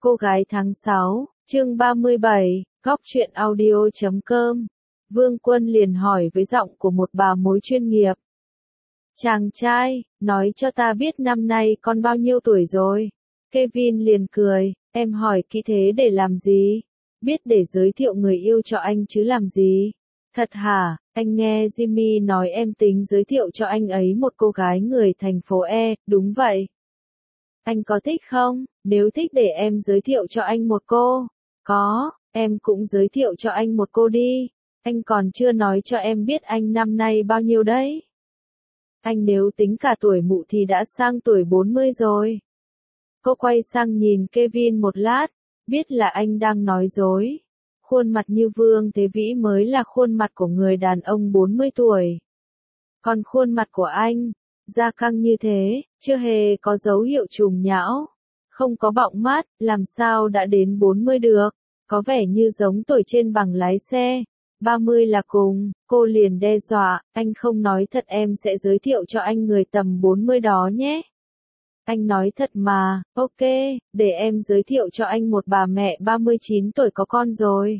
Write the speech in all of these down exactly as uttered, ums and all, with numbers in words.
Cô gái tháng sáu, chương ba mươi bảy, góc truyện audio chấm com. Vương Quân liền hỏi với giọng của một bà mối chuyên nghiệp. Chàng trai, nói cho ta biết năm nay con bao nhiêu tuổi rồi? Kevin liền cười, em hỏi kỹ thế để làm gì? Biết để giới thiệu người yêu cho anh chứ làm gì? Thật hả, anh nghe Jimmy nói em tính giới thiệu cho anh ấy một cô gái người thành phố E, đúng vậy. Anh có thích không? Nếu thích để em giới thiệu cho anh một cô. Có, em cũng giới thiệu cho anh một cô đi. Anh còn chưa nói cho em biết anh năm nay bao nhiêu đấy. Anh nếu tính cả tuổi mụ thì đã sang tuổi bốn mươi rồi. Cô quay sang nhìn Kevin một lát, biết là anh đang nói dối. Khuôn mặt như Vương Thế Vĩ mới là khuôn mặt của người đàn ông bốn mươi tuổi. Còn khuôn mặt của anh, da căng như thế, chưa hề có dấu hiệu trùng nhão, không có bọng mắt, làm sao đã đến bốn mươi được, có vẻ như giống tuổi trên bằng lái xe, ba mươi là cùng. Cô liền đe dọa, anh không nói thật em sẽ giới thiệu cho anh người tầm bốn mươi đó nhé. Anh nói thật mà, ok, để em giới thiệu cho anh một bà mẹ ba mươi chín tuổi có con rồi.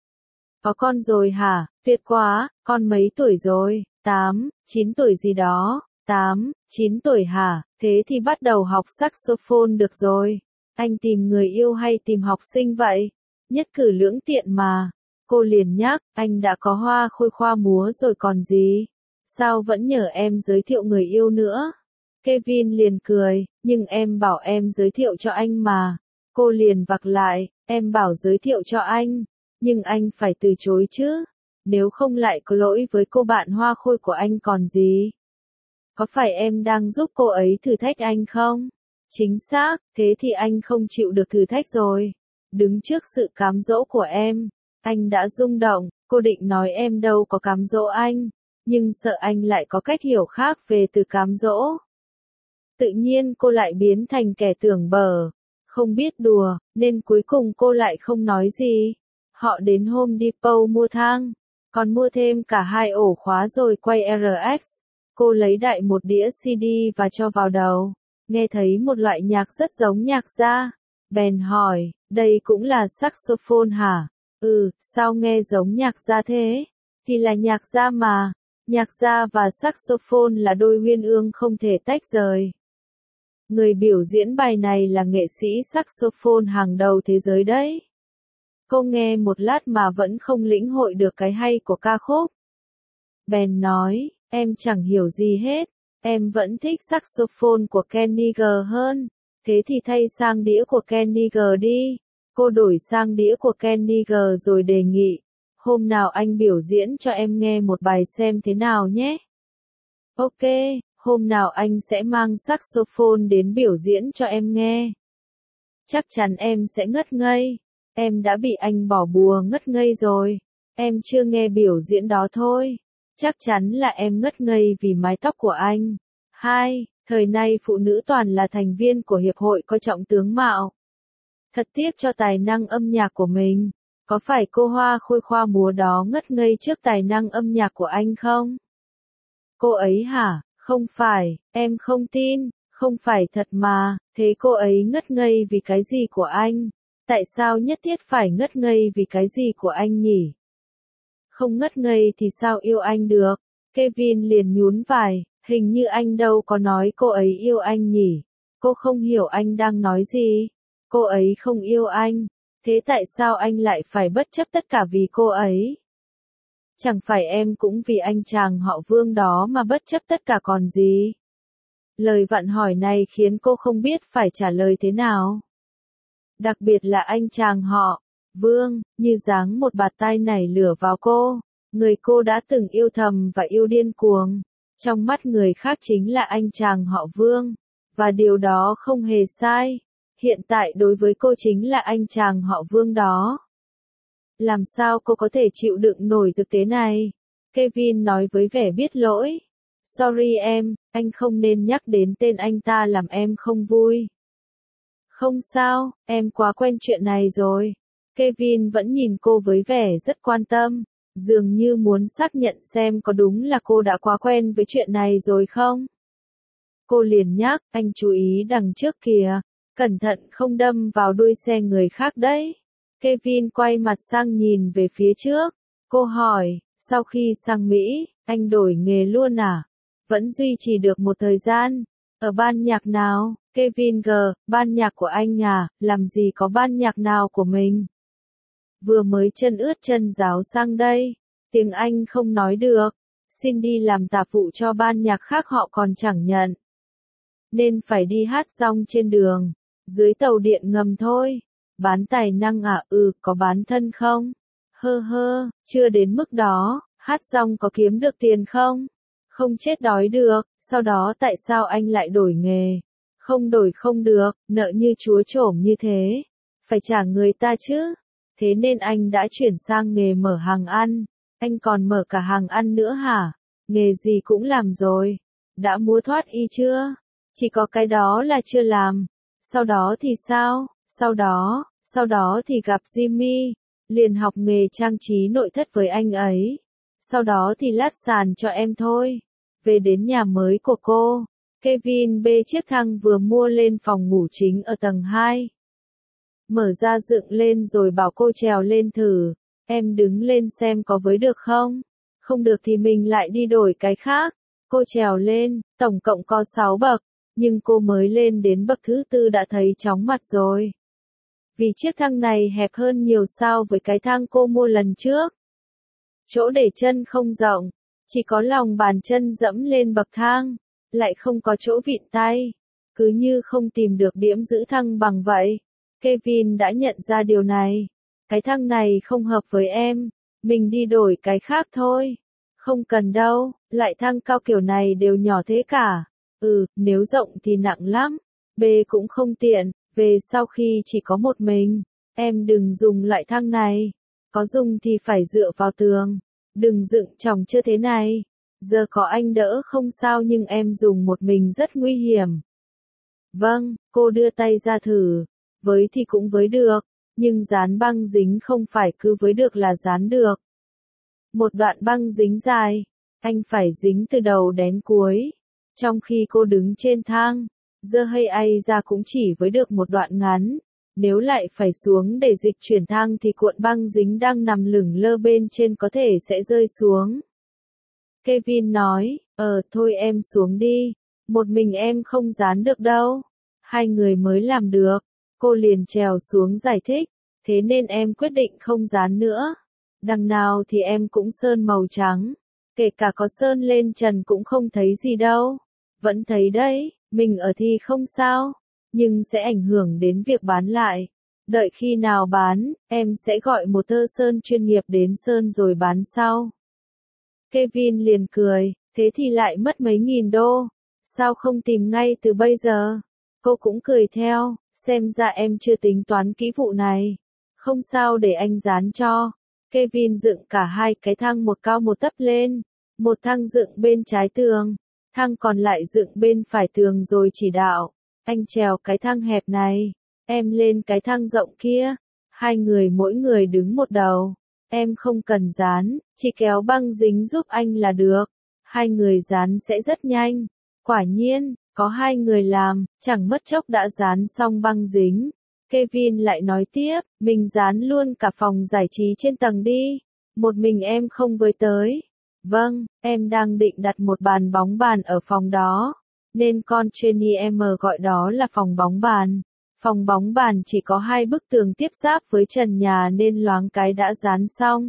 Có con rồi hả, tuyệt quá, con mấy tuổi rồi, tám, chín tuổi gì đó. tám, chín tuổi hả, thế thì bắt đầu học saxophone được rồi. Anh tìm người yêu hay tìm học sinh vậy? Nhất cử lưỡng tiện mà. Cô liền nhắc, anh đã có hoa khôi khoa múa rồi còn gì? Sao vẫn nhờ em giới thiệu người yêu nữa? Kevin liền cười, nhưng em bảo em giới thiệu cho anh mà. Cô liền vặc lại, em bảo giới thiệu cho anh, nhưng anh phải từ chối chứ. Nếu không lại có lỗi với cô bạn hoa khôi của anh còn gì. Có phải em đang giúp cô ấy thử thách anh không? Chính xác, thế thì anh không chịu được thử thách rồi. Đứng trước sự cám dỗ của em, anh đã rung động, cô định nói em đâu có cám dỗ anh, nhưng sợ anh lại có cách hiểu khác về từ cám dỗ. Tự nhiên cô lại biến thành kẻ tưởng bở, không biết đùa, nên cuối cùng cô lại không nói gì. Họ đến Home Depot mua thang, còn mua thêm cả hai ổ khóa rồi quay rờ ích. Cô lấy đại một đĩa xê đê và cho vào đầu, nghe thấy một loại nhạc rất giống nhạc jazz. Bèn hỏi, đây cũng là saxophone hả? Ừ, sao nghe giống nhạc jazz thế? Thì là nhạc jazz mà, nhạc jazz và saxophone là đôi uyên ương không thể tách rời. Người biểu diễn bài này là nghệ sĩ saxophone hàng đầu thế giới đấy. Cô nghe một lát mà vẫn không lĩnh hội được cái hay của ca khúc. Bèn nói, em chẳng hiểu gì hết, em vẫn thích saxophone của Kenny G hơn, thế thì thay sang đĩa của Kenny G đi. Cô đổi sang đĩa của Kenny G rồi đề nghị, hôm nào anh biểu diễn cho em nghe một bài xem thế nào nhé. Ok, hôm nào anh sẽ mang saxophone đến biểu diễn cho em nghe. Chắc chắn em sẽ ngất ngây, em đã bị anh bỏ bùa ngất ngây rồi, em chưa nghe biểu diễn đó thôi. Chắc chắn là em ngất ngây vì mái tóc của anh. Hai, thời nay phụ nữ toàn là thành viên của hiệp hội coi trọng tướng mạo. Thật tiếc cho tài năng âm nhạc của mình. Có phải cô hoa khôi khoa múa đó ngất ngây trước tài năng âm nhạc của anh không? Cô ấy hả? Không phải, em không tin, không phải thật mà, thế cô ấy ngất ngây vì cái gì của anh? Tại sao nhất thiết phải ngất ngây vì cái gì của anh nhỉ? Không ngất ngây thì sao yêu anh được? Kevin liền nhún vai, hình như anh đâu có nói cô ấy yêu anh nhỉ? Cô không hiểu anh đang nói gì. Cô ấy không yêu anh, thế tại sao anh lại phải bất chấp tất cả vì cô ấy? Chẳng phải em cũng vì anh chàng họ Vương đó mà bất chấp tất cả còn gì? Lời vặn hỏi này khiến cô không biết phải trả lời thế nào. Đặc biệt là anh chàng họ Vương, như giáng một bạt tai nảy lửa vào cô, người cô đã từng yêu thầm và yêu điên cuồng. Trong mắt người khác chính là anh chàng họ Vương, và điều đó không hề sai. Hiện tại đối với cô chính là anh chàng họ Vương đó. Làm sao cô có thể chịu đựng nổi thực tế này? Kevin nói với vẻ biết lỗi. Sorry em, anh không nên nhắc đến tên anh ta làm em không vui. Không sao, em quá quen chuyện này rồi. Kevin vẫn nhìn cô với vẻ rất quan tâm, dường như muốn xác nhận xem có đúng là cô đã quá quen với chuyện này rồi không. Cô liền nhắc, anh chú ý đằng trước kìa, Cẩn thận không đâm vào đuôi xe người khác đấy. Kevin quay mặt sang nhìn về phía trước. Cô hỏi, sau khi sang Mỹ, anh đổi nghề luôn à? Vẫn duy trì được một thời gian. Ở ban nhạc nào? Kevin G, ban nhạc của anh à, làm gì có ban nhạc nào của mình? Vừa mới chân ướt chân ráo sang đây. Tiếng Anh không nói được. Xin đi làm tạp vụ cho ban nhạc khác họ còn chẳng nhận. Nên phải đi hát rong trên đường. Dưới tàu điện ngầm thôi. Bán tài năng à? Ừ, có bán thân không? Hơ hơ, chưa đến mức đó. Hát rong có kiếm được tiền không? Không chết đói được. Sau đó tại sao anh lại đổi nghề? Không đổi không được, nợ như chúa trổm như thế. Phải trả người ta chứ. Thế nên anh đã chuyển sang nghề mở hàng ăn. Anh còn mở cả hàng ăn nữa hả? Nghề gì cũng làm rồi. Đã múa thoát y chưa? Chỉ có cái đó là chưa làm. Sau đó thì sao? Sau đó, sau đó thì gặp Jimmy. Liền học nghề trang trí nội thất với anh ấy. Sau đó thì lát sàn cho em thôi. Về đến nhà mới của cô. Kevin bê chiếc thang vừa mua lên phòng ngủ chính ở tầng hai. Mở ra dựng lên rồi bảo cô trèo lên thử. Em đứng lên xem có với được không? Không được thì mình lại đi đổi cái khác. Cô trèo lên, tổng cộng có sáu bậc. Nhưng cô mới lên đến bậc thứ tư đã thấy chóng mặt rồi. Vì chiếc thang này hẹp hơn nhiều so với cái thang cô mua lần trước. Chỗ để chân không rộng. Chỉ có lòng bàn chân dẫm lên bậc thang. Lại không có chỗ vịn tay. Cứ như không tìm được điểm giữ thăng bằng vậy. Kevin đã nhận ra điều này. Cái thang này không hợp với em. Mình đi đổi cái khác thôi. Không cần đâu, loại thang cao kiểu này đều nhỏ thế cả. Ừ, nếu rộng thì nặng lắm. B cũng không tiện, về sau khi chỉ có một mình. Em đừng dùng loại thang này. Có dùng thì phải dựa vào tường. Đừng dựng chồng chưa thế này. Giờ có anh đỡ không sao nhưng em dùng một mình rất nguy hiểm. Vâng, cô đưa tay ra thử. Với thì cũng với được, nhưng dán băng dính không phải cứ với được là dán được. Một đoạn băng dính dài, anh phải dính từ đầu đến cuối. Trong khi cô đứng trên thang, giơ hay ai ra cũng chỉ với được một đoạn ngắn. Nếu lại phải xuống để dịch chuyển thang thì cuộn băng dính đang nằm lửng lơ bên trên có thể sẽ rơi xuống. Kevin nói, ờ thôi em xuống đi, một mình em không dán được đâu. Hai người mới làm được. Cô liền trèo xuống giải thích, thế nên em quyết định không dán nữa. Đằng nào thì em cũng sơn màu trắng, kể cả có sơn lên trần cũng không thấy gì đâu. Vẫn thấy đấy, mình ở thì không sao, nhưng sẽ ảnh hưởng đến việc bán lại. Đợi khi nào bán, em sẽ gọi một tơ sơn chuyên nghiệp đến sơn rồi bán sau. Kevin liền cười, thế thì lại mất mấy nghìn đô. Sao không tìm ngay từ bây giờ? Cô cũng cười theo. Xem ra em chưa tính toán kỹ vụ này. Không sao để anh dán cho. Kevin dựng cả hai cái thang một cao một thấp lên. Một thang dựng bên trái tường. Thang còn lại dựng bên phải tường rồi chỉ đạo. Anh trèo cái thang hẹp này. Em lên cái thang rộng kia. Hai người mỗi người đứng một đầu. Em không cần dán, chỉ kéo băng dính giúp anh là được. Hai người dán sẽ rất nhanh. Quả nhiên. Có hai người làm, chẳng mất chốc đã dán xong băng dính. Kevin lại nói tiếp, mình dán luôn cả phòng giải trí trên tầng đi. Một mình em không với tới. Vâng, em đang định đặt một bàn bóng bàn ở phòng đó. Nên con Jenny em gọi đó là phòng bóng bàn. Phòng bóng bàn chỉ có hai bức tường tiếp giáp với trần nhà nên loáng cái đã dán xong.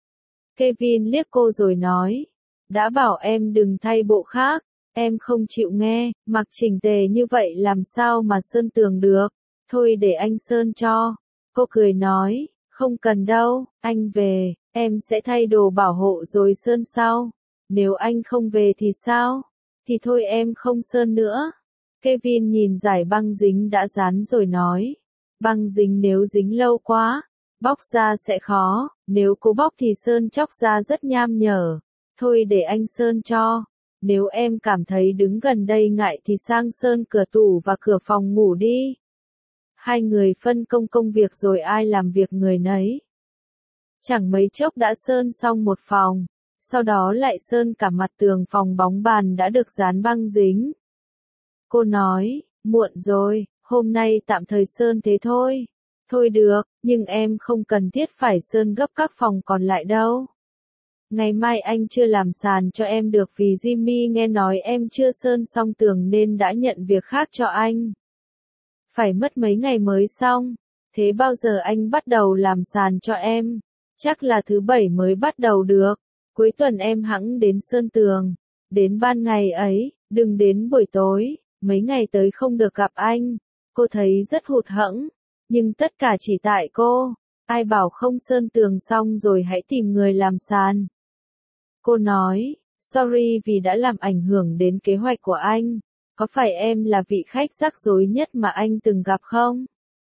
Kevin liếc cô rồi nói, đã bảo em đừng thay bộ khác. Em không chịu nghe, mặc chỉnh tề như vậy làm sao mà sơn tường được. Thôi để anh sơn cho. Cô cười nói, không cần đâu, anh về, em sẽ thay đồ bảo hộ rồi sơn sau. Nếu anh không về thì sao? Thì thôi em không sơn nữa. Kevin nhìn dải băng dính đã dán rồi nói. Băng dính nếu dính lâu quá, bóc ra sẽ khó, nếu cố bóc thì sơn chóc ra rất nham nhở. Thôi để anh sơn cho. Nếu em cảm thấy đứng gần đây ngại thì sang sơn cửa tủ và cửa phòng ngủ đi. Hai người phân công công việc rồi ai làm việc người nấy. Chẳng mấy chốc đã sơn xong một phòng, sau đó lại sơn cả mặt tường phòng bóng bàn đã được dán băng dính. Cô nói, muộn rồi, Hôm nay tạm thời sơn thế thôi. Thôi được, nhưng em không cần thiết phải sơn gấp các phòng còn lại đâu. Ngày mai anh chưa làm sàn cho em được vì Jimmy nghe nói em chưa sơn xong tường nên đã nhận việc khác cho anh. Phải mất mấy ngày mới xong. Thế bao giờ anh bắt đầu làm sàn cho em? Chắc là thứ bảy mới bắt đầu được. Cuối tuần em hẵng đến sơn tường. Đến ban ngày ấy, đừng đến buổi tối. Mấy ngày tới không được gặp anh. Cô thấy rất hụt hẫng. Nhưng tất cả chỉ tại cô. Ai bảo không sơn tường xong rồi hãy tìm người làm sàn. Cô nói, sorry vì đã làm ảnh hưởng đến kế hoạch của anh. Có phải em là vị khách rắc rối nhất mà anh từng gặp không?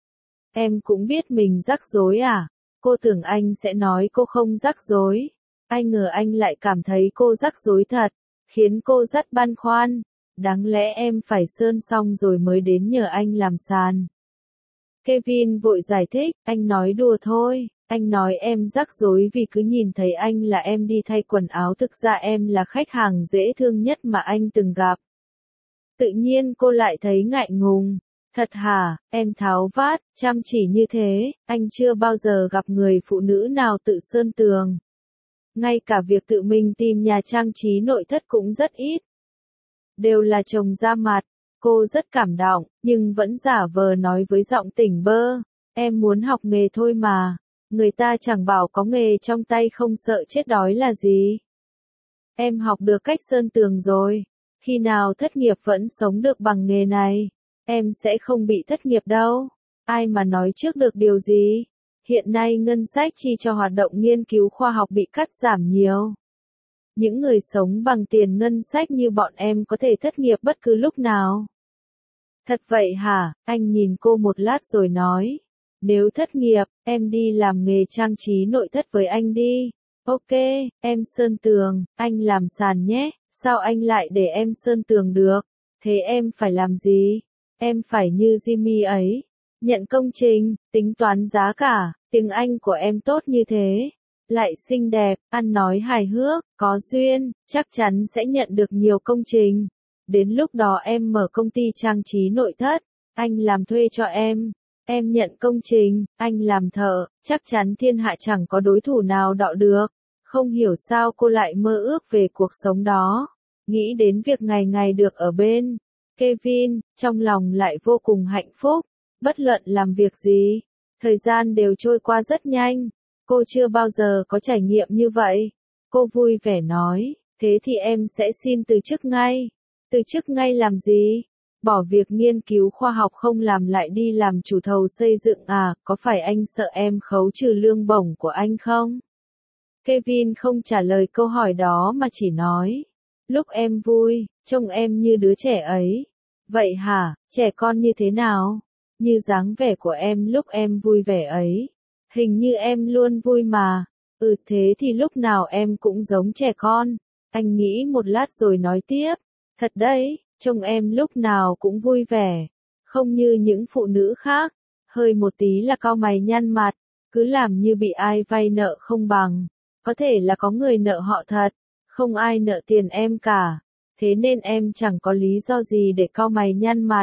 Em cũng biết mình rắc rối à? Cô tưởng anh sẽ nói cô không rắc rối. Ai ngờ anh lại cảm thấy cô rắc rối thật, khiến cô rất băn khoăn. Đáng lẽ em phải sơn xong rồi mới đến nhờ anh làm sàn. Kevin vội giải thích, anh nói đùa thôi. Anh nói em rắc rối vì cứ nhìn thấy anh là em đi thay quần áo, thực ra em là khách hàng dễ thương nhất mà anh từng gặp. Tự nhiên cô lại thấy ngại ngùng. Thật hả, em tháo vát, chăm chỉ như thế, anh chưa bao giờ gặp người phụ nữ nào tự sơn tường. Ngay cả việc tự mình tìm nhà trang trí nội thất cũng rất ít. Đều là chồng ra mặt. Cô rất cảm động, nhưng vẫn giả vờ nói với giọng tỉnh bơ. Em muốn học nghề thôi mà. Người ta chẳng bảo có nghề trong tay không sợ chết đói là gì. Em học được cách sơn tường rồi. Khi nào thất nghiệp vẫn sống được bằng nghề này. Em sẽ không bị thất nghiệp đâu. Ai mà nói trước được điều gì. Hiện nay ngân sách chi cho hoạt động nghiên cứu khoa học bị cắt giảm nhiều. Những người sống bằng tiền ngân sách như bọn em có thể thất nghiệp bất cứ lúc nào. Thật vậy hả? Anh nhìn cô một lát rồi nói. Nếu thất nghiệp, em đi làm nghề trang trí nội thất với anh đi. Ok, em sơn tường, anh làm sàn nhé. Sao anh lại để em sơn tường được? Thế em phải làm gì? Em phải như Jimmy ấy. Nhận công trình, tính toán giá cả, tiếng Anh của em tốt như thế. Lại xinh đẹp, ăn nói hài hước, có duyên, chắc chắn sẽ nhận được nhiều công trình. Đến lúc đó em mở công ty trang trí nội thất, anh làm thuê cho em. Em nhận công trình, anh làm thợ, chắc chắn thiên hạ chẳng có đối thủ nào đọ được. Không hiểu sao cô lại mơ ước về cuộc sống đó. Nghĩ đến việc ngày ngày được ở bên Kevin, trong lòng lại vô cùng hạnh phúc. Bất luận làm việc gì, thời gian đều trôi qua rất nhanh. Cô chưa bao giờ có trải nghiệm như vậy. Cô vui vẻ nói, thế thì em sẽ xin từ chức ngay. Từ chức ngay làm gì? Bỏ việc nghiên cứu khoa học không làm lại đi làm chủ thầu xây dựng à, có phải anh sợ em khấu trừ lương bổng của anh không? Kevin không trả lời câu hỏi đó mà chỉ nói, lúc em vui, trông em như đứa trẻ ấy. Vậy hả, trẻ con như thế nào? Như dáng vẻ của em lúc em vui vẻ ấy. Hình như em luôn vui mà. Ừ thế thì lúc nào em cũng giống trẻ con. Anh nghĩ một lát rồi nói tiếp. Thật đấy, trông em lúc nào cũng vui vẻ. Không như những phụ nữ khác. Hơi một tí là cau mày nhăn mặt. Cứ làm như bị ai vay nợ không bằng. Có thể là có người nợ họ thật. Không ai nợ tiền em cả. Thế nên em chẳng có lý do gì để cau mày nhăn mặt.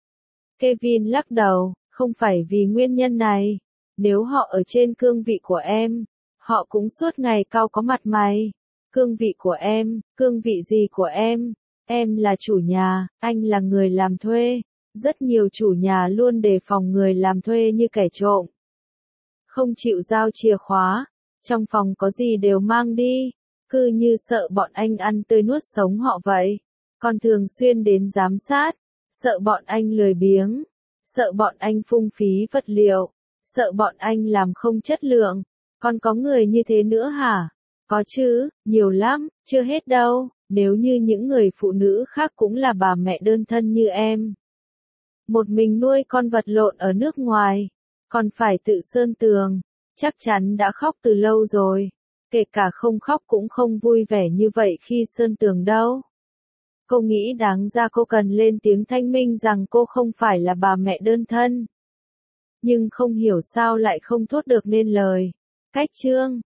Kevin lắc đầu, không phải vì nguyên nhân này. Nếu họ ở trên cương vị của em, họ cũng suốt ngày cau có mặt mày. Cương vị của em, cương vị gì của em? Em là chủ nhà, anh là người làm thuê. Rất nhiều chủ nhà luôn đề phòng người làm thuê như kẻ trộm. Không chịu giao chìa khóa, trong phòng có gì đều mang đi. Cứ như sợ bọn anh ăn tươi nuốt sống họ vậy. Còn thường xuyên đến giám sát. Sợ bọn anh lười biếng. Sợ bọn anh phung phí vật liệu. Sợ bọn anh làm không chất lượng. Còn có người như thế nữa hả? Có chứ, nhiều lắm, chưa hết đâu. Nếu như những người phụ nữ khác cũng là bà mẹ đơn thân như em. Một mình nuôi con vật lộn ở nước ngoài. Còn phải tự sơn tường. Chắc chắn đã khóc từ lâu rồi. Kể cả không khóc cũng không vui vẻ như vậy khi sơn tường đâu. Cô nghĩ đáng ra cô cần lên tiếng thanh minh rằng cô không phải là bà mẹ đơn thân. Nhưng không hiểu sao lại không thốt được nên lời. Cách chương